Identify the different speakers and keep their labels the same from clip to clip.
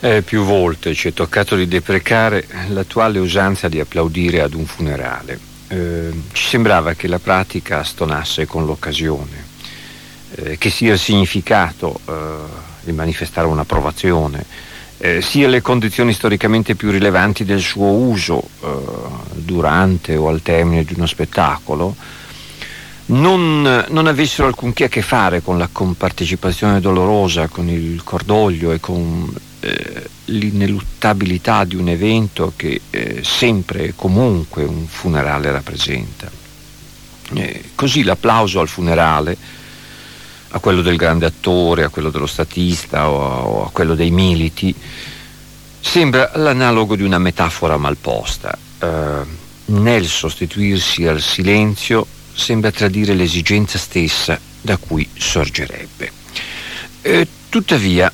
Speaker 1: Più volte ci è toccato di deprecare l'attuale usanza di applaudire ad un funerale. Ci sembrava che la pratica stonasse con l'occasione, che sia il significato di manifestare un'approvazione, sia le condizioni storicamente più rilevanti del suo uso durante o al termine di uno spettacolo non avessero alcunché a che fare con la compartecipazione dolorosa, con il cordoglio e con l'ineluttabilità di un evento che sempre e comunque un funerale rappresenta. Così l'applauso al funerale, a quello del grande attore, a quello dello statista o a quello dei militi, sembra l'analogo di una metafora malposta. Nel sostituirsi al silenzio sembra tradire l'esigenza stessa da cui sorgerebbe. Tuttavia,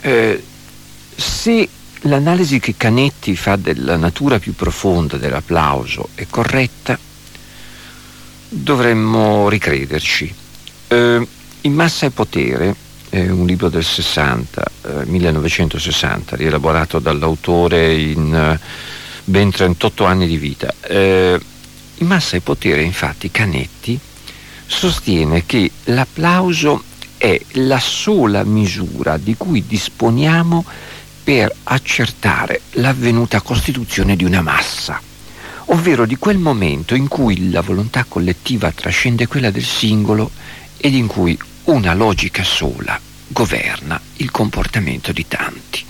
Speaker 1: se l'analisi che Canetti fa della natura più profonda dell'applauso è corretta, dovremmo ricrederci. In Massa e potere, un libro del 1960, rielaborato dall'autore in ben 38 anni di vita. In Massa e potere, infatti, Canetti sostiene che l'applauso è la sola misura di cui disponiamo per accertare l'avvenuta costituzione di una massa, ovvero di quel momento in cui la volontà collettiva trascende quella del singolo ed in cui una logica sola governa il comportamento di tanti.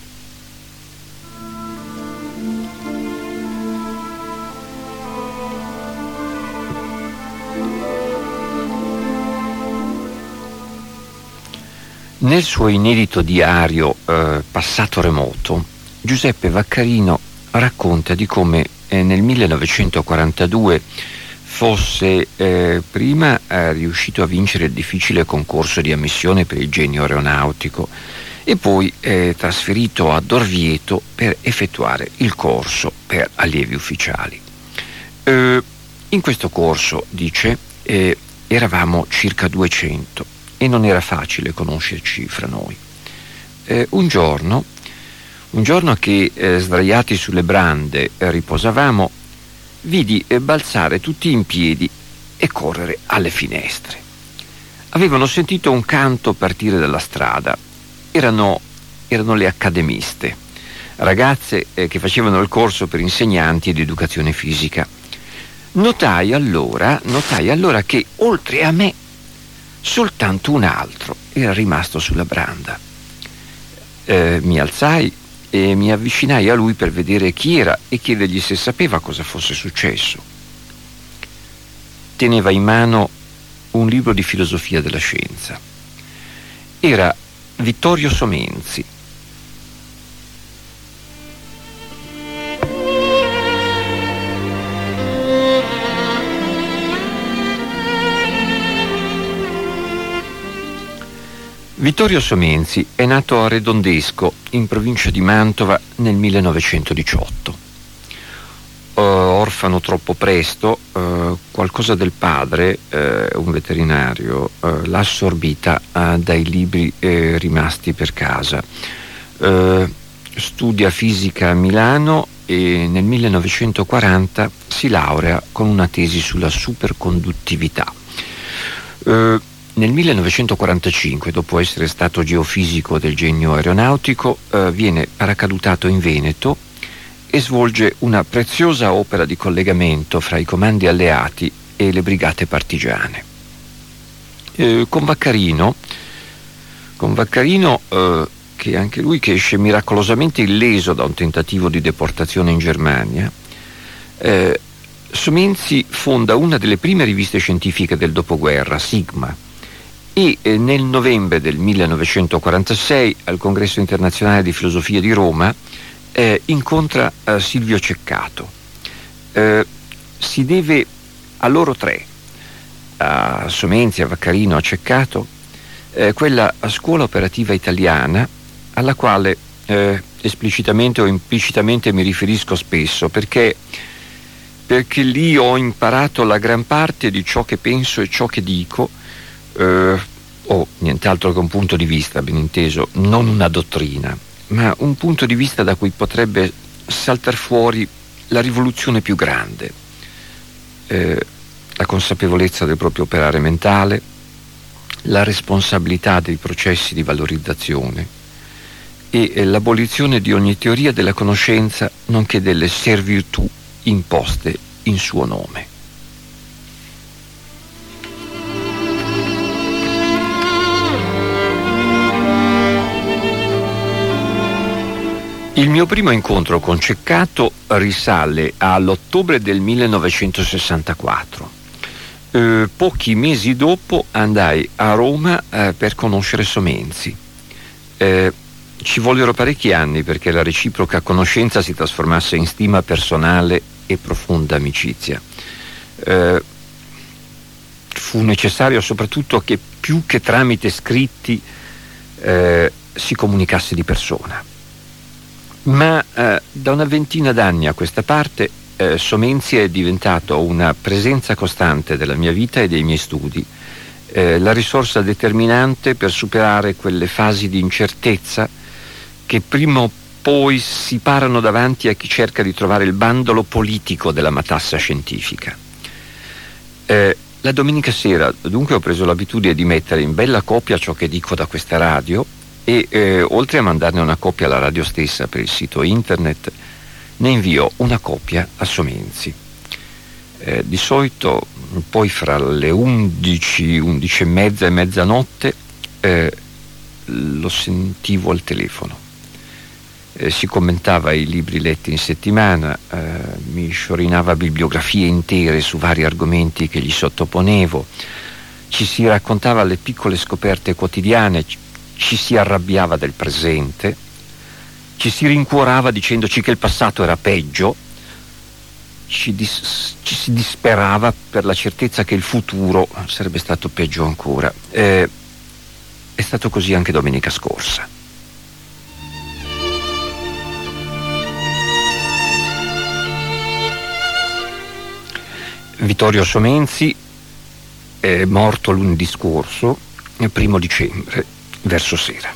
Speaker 1: Nel suo inedito diario Passato remoto, Giuseppe Vaccarino racconta di come nel 1942 fosse prima riuscito a vincere il difficile concorso di ammissione per il genio aeronautico e poi trasferito ad Orvieto per effettuare il corso per allievi ufficiali. In questo corso, dice, eravamo circa 200 e non era facile conoscerci fra noi. Un giorno che sdraiati sulle brande riposavamo, vidi balzare tutti in piedi e correre alle finestre. Avevano sentito un canto partire dalla strada. Erano le accademiste, ragazze che facevano il corso per insegnanti di educazione fisica. Notai allora che oltre a me soltanto un altro era rimasto sulla branda. Mi alzai e mi avvicinai a lui per vedere chi era e chiedergli se sapeva cosa fosse successo. Teneva in mano un libro di filosofia della scienza. Era Vittorio Somenzi. Vittorio Somenzi è nato a Redondesco, in provincia di Mantova, nel 1918. Orfano troppo presto, qualcosa del padre, un veterinario, l'ha assorbita dai libri rimasti per casa. Studia fisica a Milano e nel 1940 si laurea con una tesi sulla superconduttività. Nel 1945, dopo essere stato geofisico del genio aeronautico, viene paracadutato in Veneto e svolge una preziosa opera di collegamento fra i comandi alleati e le brigate partigiane. Con Vaccarino, che anche lui che esce miracolosamente illeso da un tentativo di deportazione in Germania, Somenzi fonda una delle prime riviste scientifiche del dopoguerra, Sigma, e nel novembre del 1946 al Congresso internazionale di filosofia di Roma incontra Silvio Ceccato. Si deve a loro tre, a Somenzi, a Vaccarino, a Ceccato, quella scuola operativa italiana alla quale esplicitamente o implicitamente mi riferisco spesso, perché lì ho imparato la gran parte di ciò che penso e ciò che dico, o nient'altro che un punto di vista, ben inteso, non una dottrina, ma un punto di vista da cui potrebbe saltar fuori la rivoluzione più grande, la consapevolezza del proprio operare mentale, la responsabilità dei processi di valorizzazione e l'abolizione di ogni teoria della conoscenza, nonché delle servitù imposte in suo nome. Il mio primo incontro con Ceccato risale all'ottobre del 1964. Pochi mesi dopo andai a Roma per conoscere Somenzi. Ci vollero parecchi anni perché la reciproca conoscenza si trasformasse in stima personale e profonda amicizia. Fu necessario soprattutto che più che tramite scritti si comunicasse di persona. Ma da una ventina d'anni a questa parte Somenzi è diventato una presenza costante della mia vita e dei miei studi, la risorsa determinante per superare quelle fasi di incertezza che prima o poi si parano davanti a chi cerca di trovare il bandolo politico della matassa scientifica. La domenica sera dunque ho preso l'abitudine di mettere in bella copia ciò che dico da questa radio e oltre a mandarne una copia alla radio stessa per il sito internet, ne invio una copia a Somenzi. Di solito poi fra le 11, 11 e mezza e mezzanotte lo sentivo al telefono. Si commentava i libri letti in settimana, mi sciorinava bibliografie intere su vari argomenti che gli sottoponevo, ci si raccontava le piccole scoperte quotidiane, ci si arrabbiava del presente, ci si rincuorava dicendoci che il passato era peggio, ci si disperava per la certezza che il futuro sarebbe stato peggio ancora. È stato così anche domenica scorsa. Vittorio Somenzi è morto lunedì scorso, il 1 dicembre, verso sera.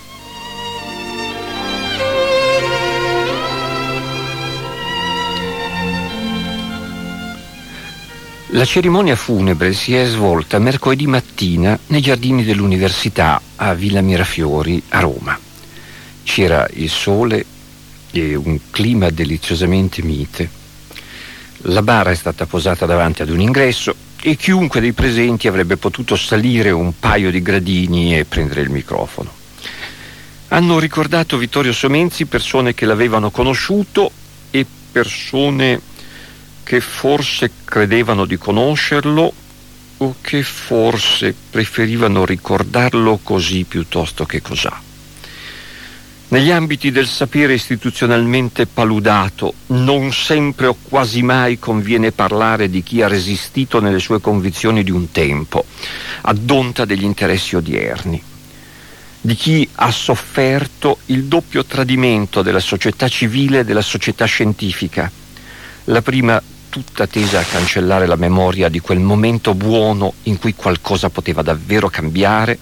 Speaker 1: La cerimonia funebre si è svolta mercoledì mattina nei giardini dell'Università a Villa Mirafiori a Roma. C'era il sole e un clima deliziosamente mite. La bara è stata posata davanti ad un ingresso e chiunque dei presenti avrebbe potuto salire un paio di gradini e prendere il microfono. Hanno ricordato Vittorio Somenzi persone che l'avevano conosciuto e persone che forse credevano di conoscerlo o che forse preferivano ricordarlo così piuttosto che cosà. Negli ambiti del sapere istituzionalmente paludato, non sempre o quasi mai conviene parlare di chi ha resistito nelle sue convinzioni di un tempo, ad onta degli interessi odierni, di chi ha sofferto il doppio tradimento della società civile e della società scientifica, la prima tutta tesa a cancellare la memoria di quel momento buono in cui qualcosa poteva davvero cambiare,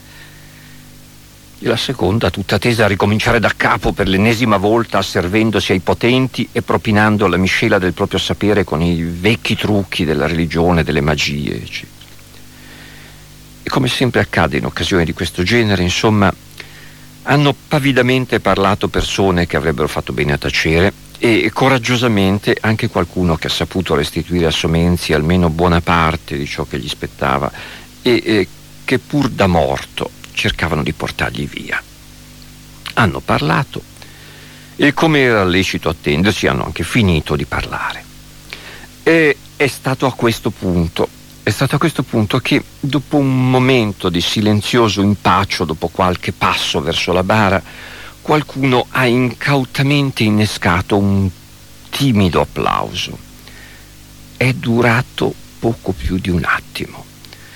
Speaker 1: e la seconda tutta tesa a ricominciare da capo per l'ennesima volta, asservendosi ai potenti e propinando la miscela del proprio sapere con i vecchi trucchi della religione, delle magie, eccetera. E come sempre accade in occasioni di questo genere, insomma, hanno pavidamente parlato persone che avrebbero fatto bene a tacere e coraggiosamente anche qualcuno che ha saputo restituire a Somenzi almeno buona parte di ciò che gli spettava e che pur da morto cercavano di portargli via. Hanno parlato e, come era lecito attendersi, hanno anche finito di parlare. E è stato a questo punto che, dopo un momento di silenzioso impaccio, dopo qualche passo verso la bara, qualcuno ha incautamente innescato un timido applauso. È durato poco più di un attimo.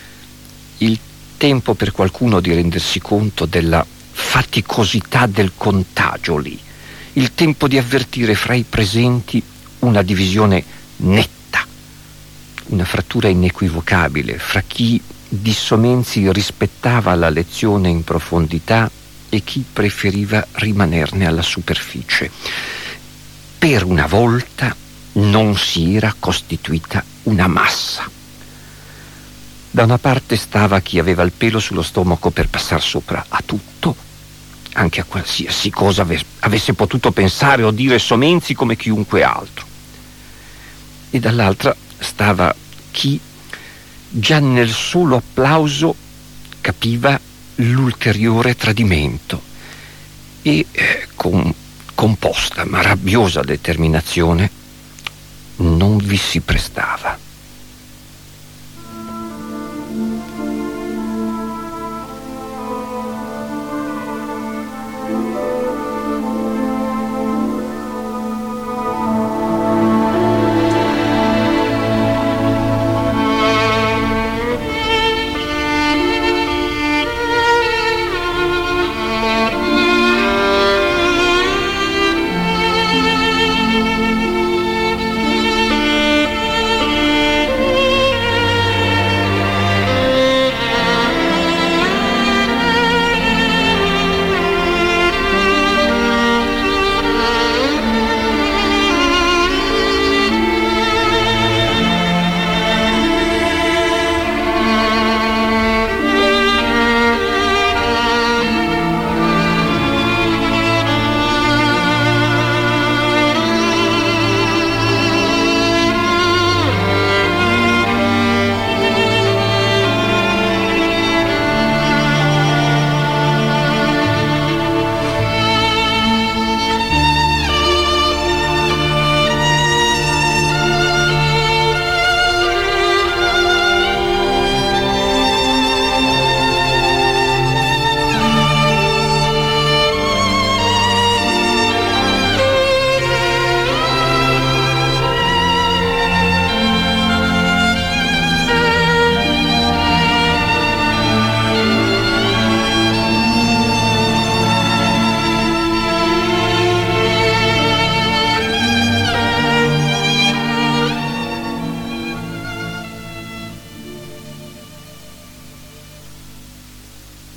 Speaker 1: Il tempo per qualcuno di rendersi conto della faticosità del contagio lì, il tempo di avvertire fra i presenti una divisione netta, una frattura inequivocabile fra chi di Somenzi rispettava la lezione in profondità e chi preferiva rimanerne alla superficie. Per una volta non si era costituita una massa. Da una parte stava chi aveva il pelo sullo stomaco per passar sopra a tutto, anche a qualsiasi cosa avesse potuto pensare o dire Somenzi come chiunque altro. E dall'altra stava chi già nel solo applauso capiva l'ulteriore tradimento e con composta ma rabbiosa determinazione non vi si prestava.